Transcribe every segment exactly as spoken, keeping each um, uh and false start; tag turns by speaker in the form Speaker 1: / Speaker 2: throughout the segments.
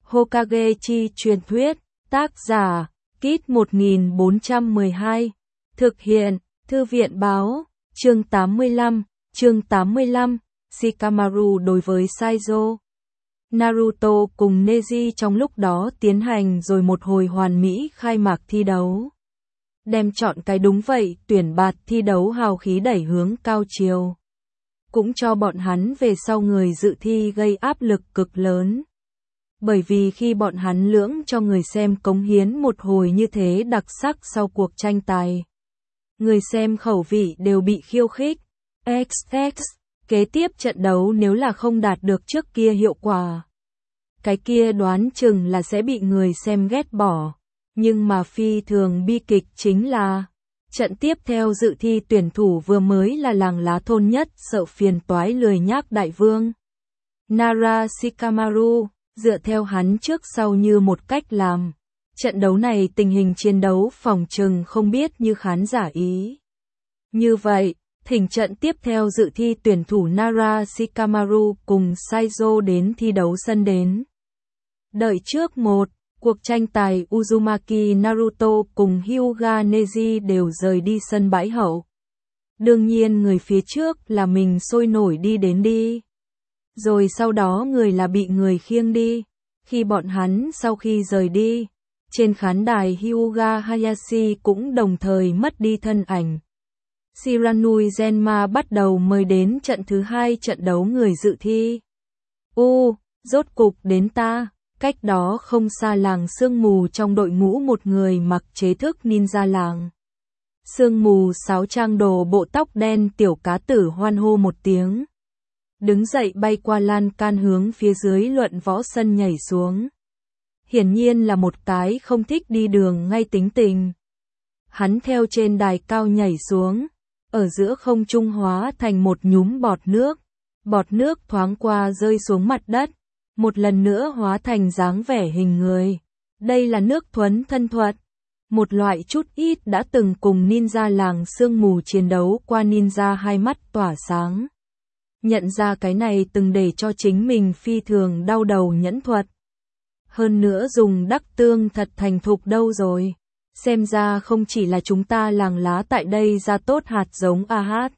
Speaker 1: Hokage chi truyền thuyết, tác giả, Kit một nghìn bốn trăm mười hai, thực hiện, Thư viện báo, chương tám mươi lăm, chương tám mươi lăm, Shikamaru đối với Saizo. Naruto cùng Neji trong lúc đó tiến hành rồi một hồi hoàn mỹ khai mạc thi đấu. Đem chọn cái đúng vậy, tuyển bạt thi đấu hào khí đẩy hướng cao chiều. Cũng cho bọn hắn về sau người dự thi gây áp lực cực lớn. Bởi vì khi bọn hắn lưỡng cho người xem cống hiến một hồi như thế đặc sắc sau cuộc tranh tài, người xem khẩu vị đều bị khiêu khích. ích ích, kế tiếp trận đấu nếu là không đạt được trước kia hiệu quả, cái kia đoán chừng là sẽ bị người xem ghét bỏ. Nhưng mà phi thường bi kịch chính là, trận tiếp theo dự thi tuyển thủ vừa mới là làng lá thôn nhất sợ phiền toái lười nhác đại vương Nara Shikamaru, dựa theo hắn trước sau như một cách làm. Trận đấu này tình hình chiến đấu phòng trừng không biết như khán giả ý. Như vậy, thỉnh trận tiếp theo dự thi tuyển thủ Nara Shikamaru cùng Saizo đến thi đấu sân đến. Đợi trước một, cuộc tranh tài Uzumaki Naruto cùng Hyuga Neji đều rời đi sân bãi hậu. Đương nhiên người phía trước là mình sôi nổi đi đến đi. Rồi sau đó người là bị người khiêng đi. Khi bọn hắn sau khi rời đi, trên khán đài Hyuga Hayashi cũng đồng thời mất đi thân ảnh. Shiranui Zenma bắt đầu mời đến trận thứ hai trận đấu người dự thi. U, rốt cục đến ta. Cách đó không xa làng sương mù trong đội ngũ một người mặc chế thức ninja làng sương mù sáo trang đồ bộ tóc đen tiểu cá tử hoan hô một tiếng. Đứng dậy bay qua lan can hướng phía dưới luận võ sân nhảy xuống. Hiển nhiên là một cái không thích đi đường ngay tính tình. Hắn theo trên đài cao nhảy xuống, ở giữa không trung hóa thành một nhúm bọt nước. Bọt nước thoáng qua rơi xuống mặt đất, một lần nữa hóa thành dáng vẻ hình người. Đây là nước thuấn thân thuật, một loại chút ít đã từng cùng ninja làng sương mù chiến đấu qua ninja hai mắt tỏa sáng. Nhận ra cái này từng để cho chính mình phi thường đau đầu nhẫn thuật. Hơn nữa dùng đắc tương thật thành thục đâu rồi. Xem ra không chỉ là chúng ta làng lá tại đây ra tốt hạt giống a hát.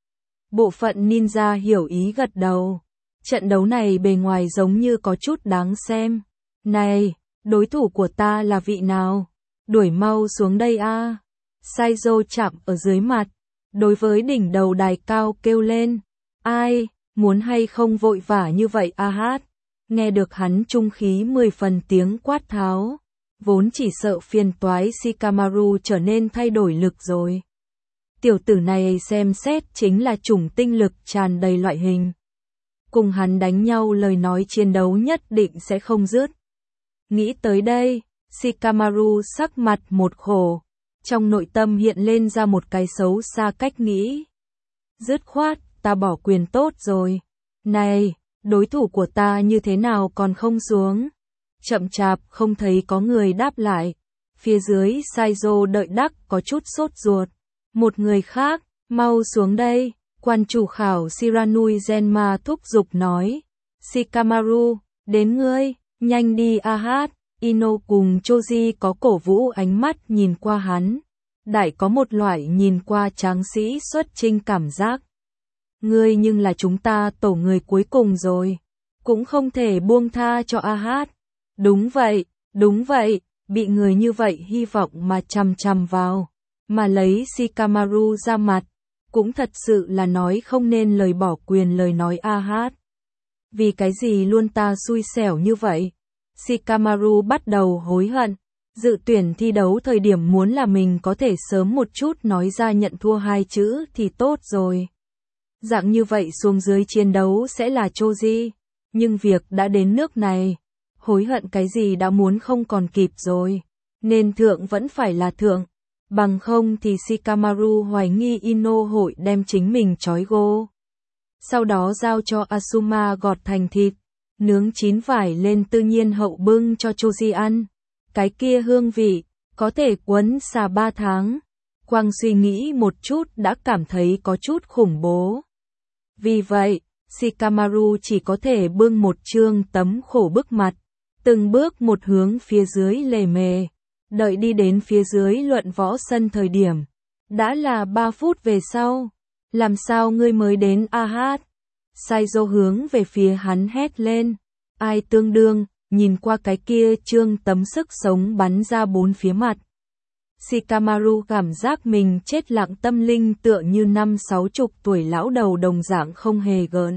Speaker 1: Bộ phận ninja hiểu ý gật đầu. Trận đấu này bề ngoài giống như có chút đáng xem. Này, đối thủ của ta là vị nào? Đuổi mau xuống đây a. Saizo chạm ở dưới mặt, đối với đỉnh đầu đài cao kêu lên. Ai, muốn hay không vội vã như vậy a hát. Nghe được hắn trung khí mười phần tiếng quát tháo, vốn chỉ sợ phiền toái Shikamaru trở nên thay đổi lực rồi. Tiểu tử này xem xét chính là chủng tinh lực tràn đầy loại hình. Cùng hắn đánh nhau lời nói chiến đấu nhất định sẽ không dứt. Nghĩ tới đây, Shikamaru sắc mặt một khổ, trong nội tâm hiện lên ra một cái xấu xa cách nghĩ. Dứt khoát, ta bỏ quyền tốt rồi. Này, đối thủ của ta như thế nào còn không xuống? Chậm chạp không thấy có người đáp lại. Phía dưới Saizo đợi đắc có chút sốt ruột. Một người khác, mau xuống đây. Quan chủ khảo Shiranui Zenma thúc giục nói. Shikamaru, đến ngươi, nhanh đi a hát. Ino cùng Choji có cổ vũ ánh mắt nhìn qua hắn. Đại có một loại nhìn qua tráng sĩ xuất chinh cảm giác. Ngươi nhưng là chúng ta tổ người cuối cùng rồi. Cũng không thể buông tha cho a hát. Đúng vậy, đúng vậy, bị người như vậy hy vọng mà chằm chằm vào. Mà lấy Shikamaru ra mặt. Cũng thật sự là nói không nên lời bỏ quyền lời nói a hát. Vì cái gì luôn ta xui xẻo như vậy? Shikamaru bắt đầu hối hận. Dự tuyển thi đấu thời điểm muốn là mình có thể sớm một chút nói ra nhận thua hai chữ thì tốt rồi. Dạng như vậy xuống dưới chiến đấu sẽ là Choji. Nhưng việc đã đến nước này. Hối hận cái gì đã muốn không còn kịp rồi. Nên thượng vẫn phải là thượng. Bằng không thì Shikamaru hoài nghi Ino hội đem chính mình trói gô. Sau đó giao cho Asuma gọt thành thịt, nướng chín vải lên tự nhiên hậu bưng cho Choji ăn. Cái kia hương vị, có thể quấn xà ba tháng. Quang suy nghĩ một chút đã cảm thấy có chút khủng bố. Vì vậy, Shikamaru chỉ có thể bưng một trương tấm khổ bức mặt, từng bước một hướng phía dưới lề mề. Đợi đi đến phía dưới luận võ sân thời điểm, đã là ba phút về sau. Làm sao ngươi mới đến Ahad? Saizo hướng về phía hắn hét lên. Ai tương đương, nhìn qua cái kia trương tấm sức sống bắn ra bốn phía mặt. Shikamaru cảm giác mình chết lặng, tâm linh tựa như năm sáu chục tuổi lão đầu đồng dạng không hề gợn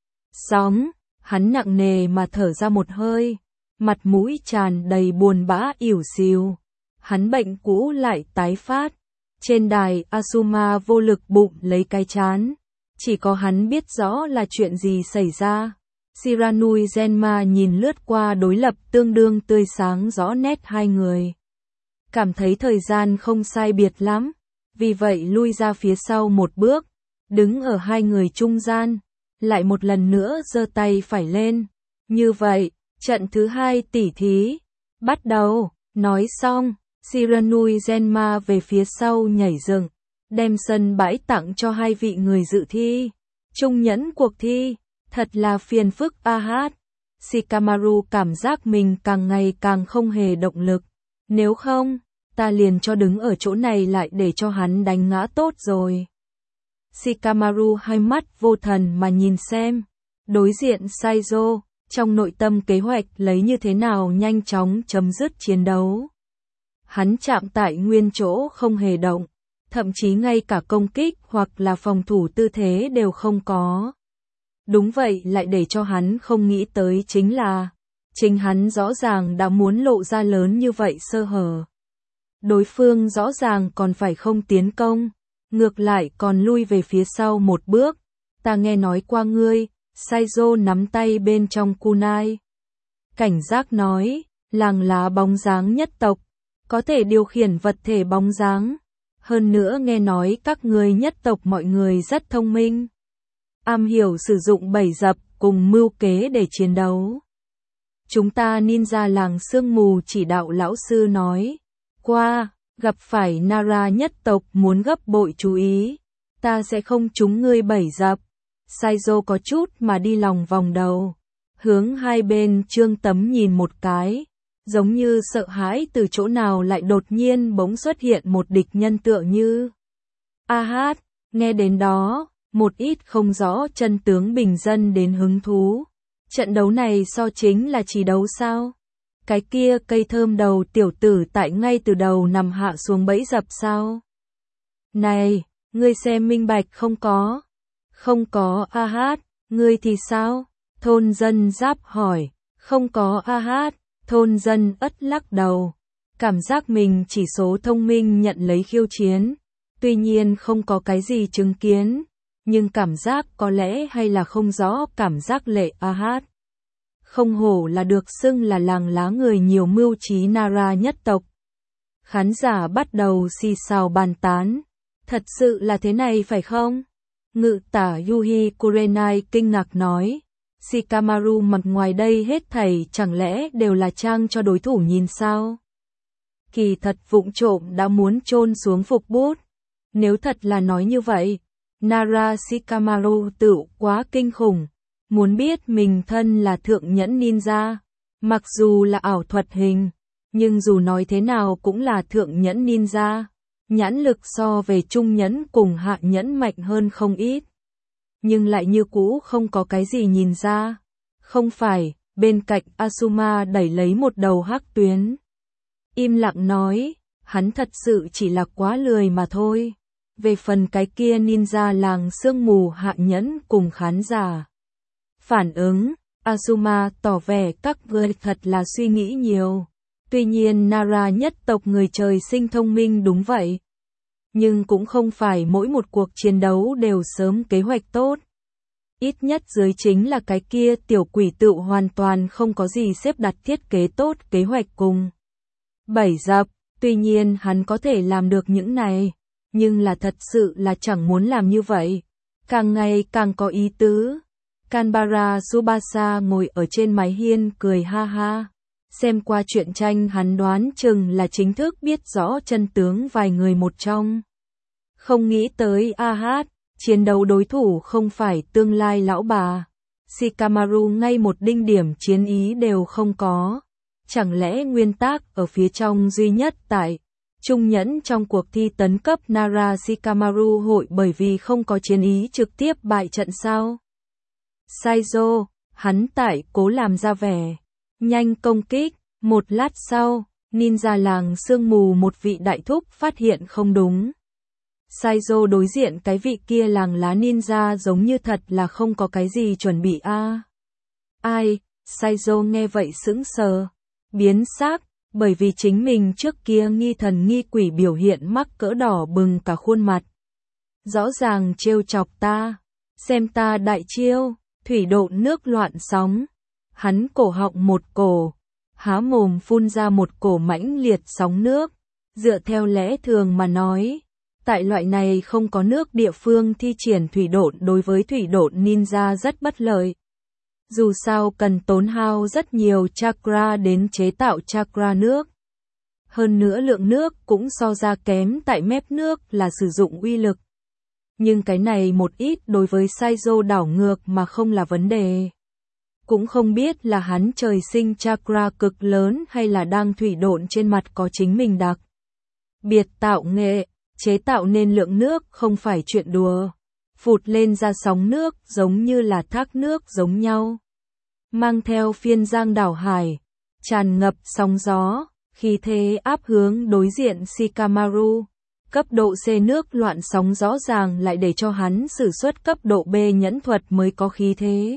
Speaker 1: sóng. Hắn nặng nề mà thở ra một hơi, mặt mũi tràn đầy buồn bã ỉu xìu. Hắn bệnh cũ lại tái phát. Trên đài, Asuma vô lực bụng lấy cái trán. Chỉ có hắn biết rõ là chuyện gì xảy ra. Shiranui Genma nhìn lướt qua đối lập tương đương tươi sáng rõ nét hai người. Cảm thấy thời gian không sai biệt lắm. Vì vậy lui ra phía sau một bước, đứng ở hai người trung gian. Lại một lần nữa giơ tay phải lên. Như vậy, trận thứ hai tỉ thí bắt đầu. Nói xong, Shiranui Genma về phía sau nhảy dựng, đem sân bãi tặng cho hai vị người dự thi. Trung nhẫn cuộc thi, thật là phiền phức Ahad. Shikamaru cảm giác mình càng ngày càng không hề động lực. Nếu không, ta liền cho đứng ở chỗ này lại để cho hắn đánh ngã tốt rồi. Shikamaru hai mắt vô thần mà nhìn xem. Đối diện Saizo, trong nội tâm kế hoạch lấy như thế nào nhanh chóng chấm dứt chiến đấu. Hắn chạm tại nguyên chỗ không hề động, thậm chí ngay cả công kích hoặc là phòng thủ tư thế đều không có. Đúng vậy, lại để cho hắn không nghĩ tới chính là, chính hắn rõ ràng đã muốn lộ ra lớn như vậy sơ hở. Đối phương rõ ràng còn phải không tiến công, ngược lại còn lui về phía sau một bước. Ta nghe nói qua ngươi, Saizo nắm tay bên trong kunai. Cảnh giác nói, làng lá bóng dáng nhất tộc, có thể điều khiển vật thể bóng dáng. Hơn nữa nghe nói các ngươi nhất tộc mọi người rất thông minh. Am hiểu sử dụng bẫy dập cùng mưu kế để chiến đấu. Chúng ta ninja làng sương mù chỉ đạo lão sư nói. Qua, gặp phải Nara nhất tộc muốn gấp bội chú ý. Ta sẽ không trúng ngươi bẫy dập. Saizo có chút mà đi lòng vòng đầu. Hướng hai bên trương tấm nhìn một cái. Giống như sợ hãi từ chỗ nào lại đột nhiên bỗng xuất hiện một địch nhân tựa như. Ahad, nghe đến đó, một ít không rõ chân tướng bình dân đến hứng thú. Trận đấu này so chính là chỉ đấu sao? Cái kia cây thơm đầu tiểu tử tại ngay từ đầu nằm hạ xuống bẫy dập sao? Này, ngươi xem minh bạch không có? Không có Ahad, ngươi thì sao? Thôn dân giáp hỏi. Không có Ahad. Thôn dân ất lắc đầu, cảm giác mình chỉ số thông minh nhận lấy khiêu chiến, tuy nhiên không có cái gì chứng kiến, nhưng cảm giác có lẽ hay là không rõ cảm giác lệ Ahad. Không hổ là được xưng là làng lá người nhiều mưu trí Nara nhất tộc. Khán giả bắt đầu xì xào bàn tán, thật sự là thế này phải không? Ngự tả Yuhi Kurenai kinh ngạc nói. Shikamaru mặt ngoài đây hết thảy chẳng lẽ đều là trang cho đối thủ nhìn sao? Kỳ thật vụng trộm đã muốn chôn xuống phục bút. Nếu thật là nói như vậy, Nara Shikamaru tự quá kinh khủng. Muốn biết mình thân là thượng nhẫn ninja, mặc dù là ảo thuật hình, nhưng dù nói thế nào cũng là thượng nhẫn ninja. Nhãn lực so về trung nhẫn cùng hạ nhẫn mạnh hơn không ít. Nhưng lại như cũ không có cái gì nhìn ra. Không phải, bên cạnh Asuma đẩy lấy một đầu hắc tuyến. Im lặng nói, hắn thật sự chỉ là quá lười mà thôi. Về phần cái kia ninja làng sương mù hạ nhẫn cùng khán giả. Phản ứng, Asuma tỏ vẻ các người thật là suy nghĩ nhiều. Tuy nhiên Nara nhất tộc người trời sinh thông minh đúng vậy. Nhưng cũng không phải mỗi một cuộc chiến đấu đều sớm kế hoạch tốt. Ít nhất dưới chính là cái kia tiểu quỷ tự hoàn toàn không có gì xếp đặt thiết kế tốt kế hoạch cùng. Bẫy dập, tuy nhiên hắn có thể làm được những này, nhưng là thật sự là chẳng muốn làm như vậy. Càng ngày càng có ý tứ. Kanbara Tsubasa ngồi ở trên mái hiên cười ha ha. Xem qua truyện tranh hắn đoán chừng là chính thức biết rõ chân tướng vài người một trong. Không nghĩ tới Ahad, chiến đấu đối thủ không phải tương lai lão bà. Shikamaru ngay một đinh điểm chiến ý đều không có. chẳng lẽ nguyên tác ở phía trong duy nhất tại Trung Nhẫn trong cuộc thi tấn cấp Nara Shikamaru hội bởi vì không có chiến ý trực tiếp bại trận sao? Saizo, hắn tại cố làm ra vẻ nhanh công kích, một lát sau, ninja làng sương mù một vị đại thúc phát hiện không đúng. Saizo đối diện cái vị kia làng lá ninja giống như thật là không có cái gì chuẩn bị a. À. Ai? Saizo nghe vậy sững sờ, biến sắc, bởi vì chính mình trước kia nghi thần nghi quỷ biểu hiện mắc cỡ đỏ bừng cả khuôn mặt. Rõ ràng trêu chọc ta, xem ta đại chiêu, thủy độn nước loạn sóng. Hắn cổ họng một cổ, há mồm phun ra một cổ mãnh liệt sóng nước, dựa theo lẽ thường mà nói. Tại loại này không có nước địa phương thi triển thủy độn đối với thủy độn ninja rất bất lợi. Dù sao cần tốn hao rất nhiều chakra đến chế tạo chakra nước. Hơn nữa lượng nước cũng so ra kém tại mép nước là sử dụng uy lực. Nhưng cái này một ít đối với Saizo đảo ngược mà không là vấn đề. Cũng không biết là hắn trời sinh chakra cực lớn hay là đang thủy độn trên mặt có chính mình đặc biệt tạo nghệ. Chế tạo nên lượng nước không phải chuyện đùa. Phụt lên ra sóng nước giống như là thác nước giống nhau. Mang theo phiên giang đảo hải, tràn ngập sóng gió, khí thế áp hướng đối diện Shikamaru. Cấp độ C nước loạn sóng rõ ràng lại để cho hắn sử xuất cấp độ B nhẫn thuật mới có khí thế.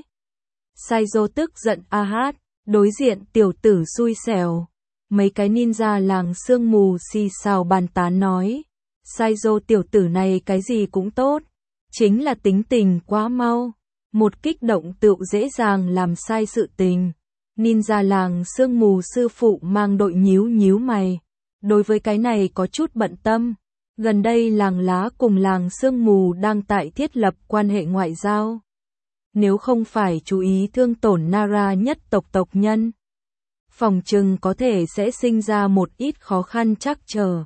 Speaker 1: Saizo tức giận a hát, đối diện tiểu tử xui xẻo. Mấy cái ninja làng sương mù xì xào bàn tán nói. Saizo tiểu tử này cái gì cũng tốt, chính là tính tình quá mau, một kích động tựu dễ dàng làm sai sự tình. Ninja làng sương mù sư phụ mang đội nhíu nhíu mày, đối với cái này có chút bận tâm. Gần đây làng lá cùng làng sương mù đang tại thiết lập quan hệ ngoại giao. Nếu không phải chú ý thương tổn Nara nhất tộc tộc nhân, phòng trừng có thể sẽ sinh ra một ít khó khăn trắc trở.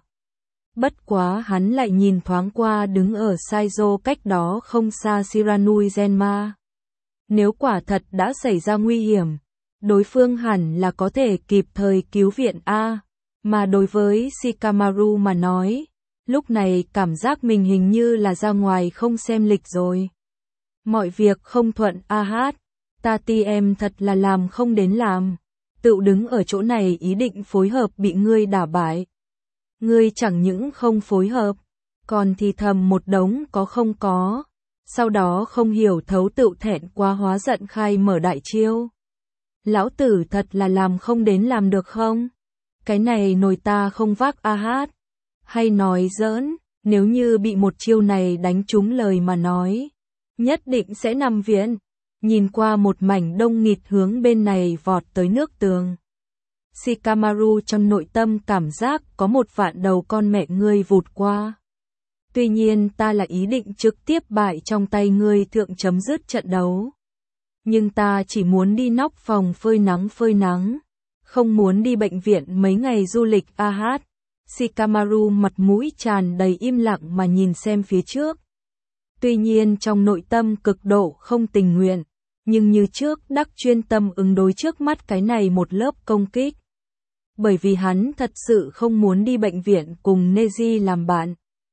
Speaker 1: Bất quá hắn lại nhìn thoáng qua đứng ở Saizo cách đó không xa Shiranui Zenma. Nếu quả thật đã xảy ra nguy hiểm, đối phương hẳn là có thể kịp thời cứu viện A. Mà đối với Shikamaru mà nói, lúc này cảm giác mình hình như là ra ngoài không xem lịch rồi. Mọi việc không thuận a hát, Tati em thật là làm không đến làm. Tự đứng ở chỗ này ý định phối hợp bị ngươi đả bại. Ngươi chẳng những không phối hợp, còn thì thầm một đống có không có. Sau đó không hiểu thấu tự thẹn quá hóa giận khai mở đại chiêu. Lão tử thật là làm không đến làm được không? Cái này nồi ta không vác a hát. Hay nói giỡn, nếu như bị một chiêu này đánh trúng lời mà nói, nhất định sẽ nằm viện. Nhìn qua một mảnh đông nghịt hướng bên này vọt tới nước tường. Shikamaru trong nội tâm cảm giác có một vạn đầu con mẹ ngươi vụt qua. Tuy nhiên ta là ý định trực tiếp bại trong tay ngươi thượng chấm dứt trận đấu. Nhưng ta chỉ muốn đi nóc phòng phơi nắng phơi nắng. Không muốn đi bệnh viện mấy ngày du lịch a hát. Shikamaru mặt mũi tràn đầy im lặng mà nhìn xem phía trước. Tuy nhiên trong nội tâm cực độ không tình nguyện. Nhưng như trước đắc chuyên tâm ứng đối trước mắt cái này một lớp công kích. Bởi vì hắn thật sự không muốn đi bệnh viện cùng Neji làm bạn.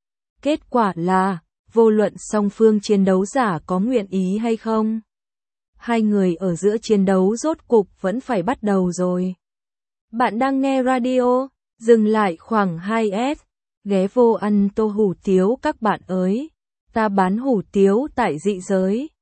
Speaker 1: Kết quả là, vô luận song phương chiến đấu giả có nguyện ý hay không. Hai người ở giữa chiến đấu rốt cục vẫn phải bắt đầu rồi. Bạn đang nghe radio, dừng lại khoảng hai S, ghé vô ăn tô hủ tiếu các bạn ơi. Ta bán hủ tiếu tại dị giới.